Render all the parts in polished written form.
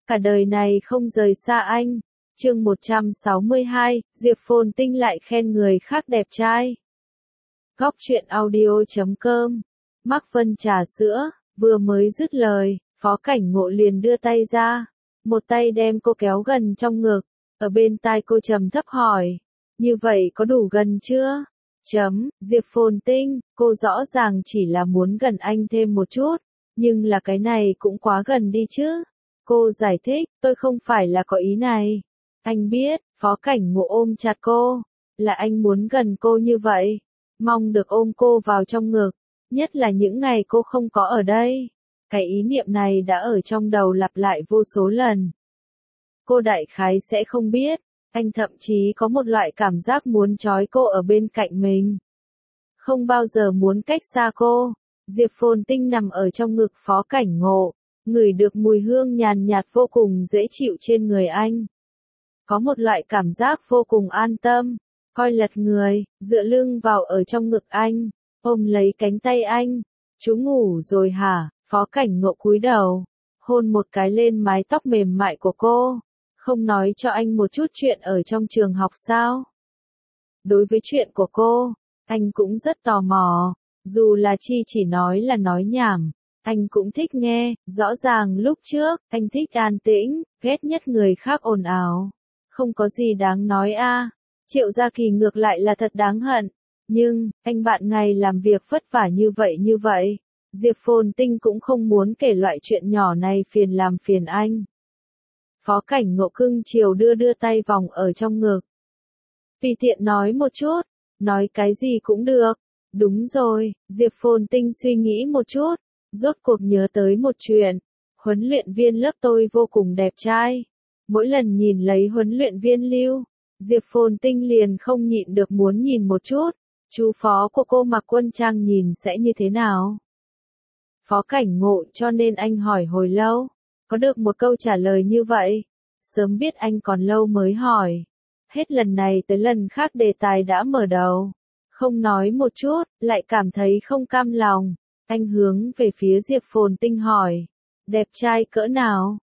cả đời này không rời xa anh. Chương 162, Diệp Phồn Tinh lại khen người khác đẹp trai. Góc truyện audio.com. Mắc Vân trà sữa, vừa mới dứt lời, Phó Cảnh Ngộ liền đưa tay ra, một tay đem cô kéo gần trong ngực, ở bên tai cô trầm thấp hỏi, như vậy có đủ gần chưa? Diệp Phồn Tinh, cô rõ ràng chỉ là muốn gần anh thêm một chút, nhưng là cái này cũng quá gần đi chứ. Cô giải thích, tôi không phải là có ý này. Anh biết, Phó Cảnh Ngộ ôm chặt cô, là anh muốn gần cô như vậy, mong được ôm cô vào trong ngực, nhất là những ngày cô không có ở đây. Cái ý niệm này đã ở trong đầu lặp lại vô số lần. Cô đại khái sẽ không biết, anh thậm chí có một loại cảm giác muốn trói cô ở bên cạnh mình. Không bao giờ muốn cách xa cô. Diệp Phồn Tinh nằm ở trong ngực Phó Cảnh Ngộ, ngửi được mùi hương nhàn nhạt vô cùng dễ chịu trên người anh. Có một loại cảm giác vô cùng an tâm, coi lật người, dựa lưng vào ở trong ngực anh, ôm lấy cánh tay anh. Chú ngủ rồi hả? Phó Cảnh Ngộ cúi đầu, hôn một cái lên mái tóc mềm mại của cô. Không nói cho anh một chút chuyện ở trong trường học sao? Đối với chuyện của cô, anh cũng rất tò mò, dù là chỉ nói là nói nhảm, anh cũng thích nghe. Rõ ràng lúc trước, anh thích an tĩnh, ghét nhất người khác ồn ào. Không có gì đáng nói a. Triệu Gia Kỳ ngược lại là thật đáng hận, nhưng, anh bạn ngày làm việc vất vả như vậy. Diệp Phồn Tinh cũng không muốn kể loại chuyện nhỏ này làm phiền anh. Phó Cảnh Ngộ cưng chiều đưa tay vòng ở trong ngực. Tùy tiện nói một chút, nói cái gì cũng được. Đúng rồi, Diệp Phồn Tinh suy nghĩ một chút, rốt cuộc nhớ tới một chuyện. Huấn luyện viên lớp tôi vô cùng đẹp trai. Mỗi lần nhìn lấy huấn luyện viên Lưu, Diệp Phồn Tinh liền không nhịn được muốn nhìn một chút. Chú phó của cô mặc quân trang nhìn sẽ như thế nào? Phó Cảnh Ngộ cho nên anh hỏi hồi lâu, có được một câu trả lời như vậy. Sớm biết anh còn lâu mới hỏi. Hết lần này tới lần khác đề tài đã mở đầu. Không nói một chút, lại cảm thấy không cam lòng. Anh hướng về phía Diệp Phồn Tinh hỏi. Đẹp trai cỡ nào?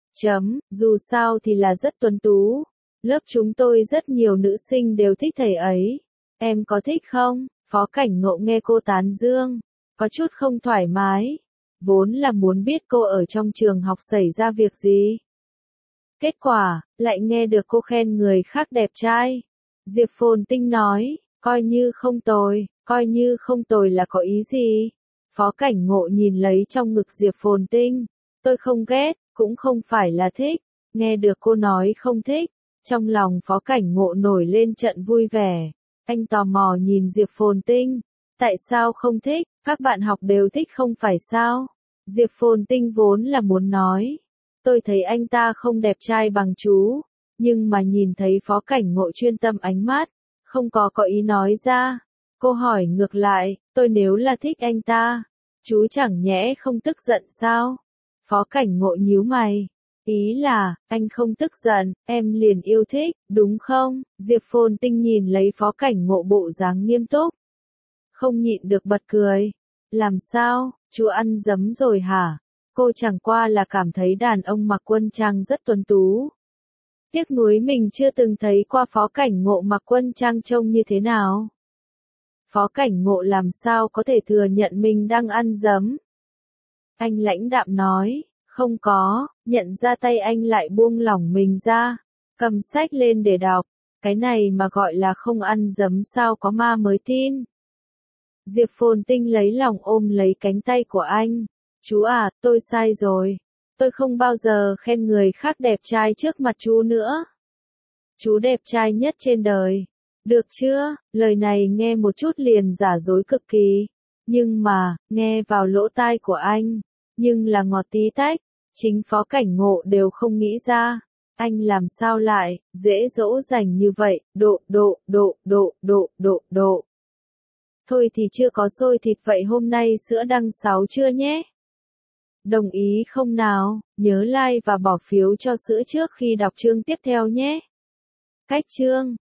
Dù sao thì là rất tuấn tú. Lớp chúng tôi rất nhiều nữ sinh đều thích thầy ấy. Em có thích không? Phó Cảnh Ngộ nghe cô tán dương, có chút không thoải mái. Vốn là muốn biết cô ở trong trường học xảy ra việc gì. Kết quả, lại nghe được cô khen người khác đẹp trai. Diệp Phồn Tinh nói, coi như không tồi là có ý gì? Phó Cảnh Ngộ nhìn lấy trong ngực Diệp Phồn Tinh, tôi không ghét, cũng không phải là thích. Nghe được cô nói không thích, trong lòng Phó Cảnh Ngộ nổi lên trận vui vẻ. Anh tò mò nhìn Diệp Phồn Tinh, tại sao không thích, các bạn học đều thích không phải sao? Diệp Phồn Tinh vốn là muốn nói, tôi thấy anh ta không đẹp trai bằng chú, nhưng mà nhìn thấy Phó Cảnh Ngộ chuyên tâm ánh mắt, không có ý nói ra. Cô hỏi ngược lại, tôi nếu là thích anh ta, chú chẳng nhẽ không tức giận sao? Phó Cảnh Ngộ nhíu mày, ý là, anh không tức giận, em liền yêu thích, đúng không? Diệp Phồn Tinh nhìn lấy Phó Cảnh Ngộ bộ dáng nghiêm túc, không nhịn được bật cười. Làm sao, chú ăn dấm rồi hả? Cô chẳng qua là cảm thấy đàn ông mặc quân trang rất tuấn tú. Tiếc nuối mình chưa từng thấy qua Phó Cảnh Ngộ mặc quân trang trông như thế nào. Phó Cảnh Ngộ làm sao có thể thừa nhận mình đang ăn dấm? Anh lãnh đạm nói, không có, nhận ra tay anh lại buông lỏng mình ra, cầm sách lên để đọc. Cái này mà gọi là không ăn dấm sao có ma mới tin. Diệp Phồn Tinh lấy lòng ôm lấy cánh tay của anh. Chú à, tôi sai rồi. Tôi không bao giờ khen người khác đẹp trai trước mặt chú nữa. Chú đẹp trai nhất trên đời. Được chưa? Lời này nghe một chút liền giả dối cực kỳ. Nhưng mà, nghe vào lỗ tai của anh. Nhưng là ngọt tí tách. Chính Phó Cảnh Ngộ đều không nghĩ ra. Anh làm sao lại, dễ dỗ dành như vậy, độ. Thôi thì chưa có xôi thịt vậy hôm nay sữa đăng 6 chưa nhé? Đồng ý không nào? Nhớ like và bỏ phiếu cho sữa trước khi đọc chương tiếp theo nhé. Cách chương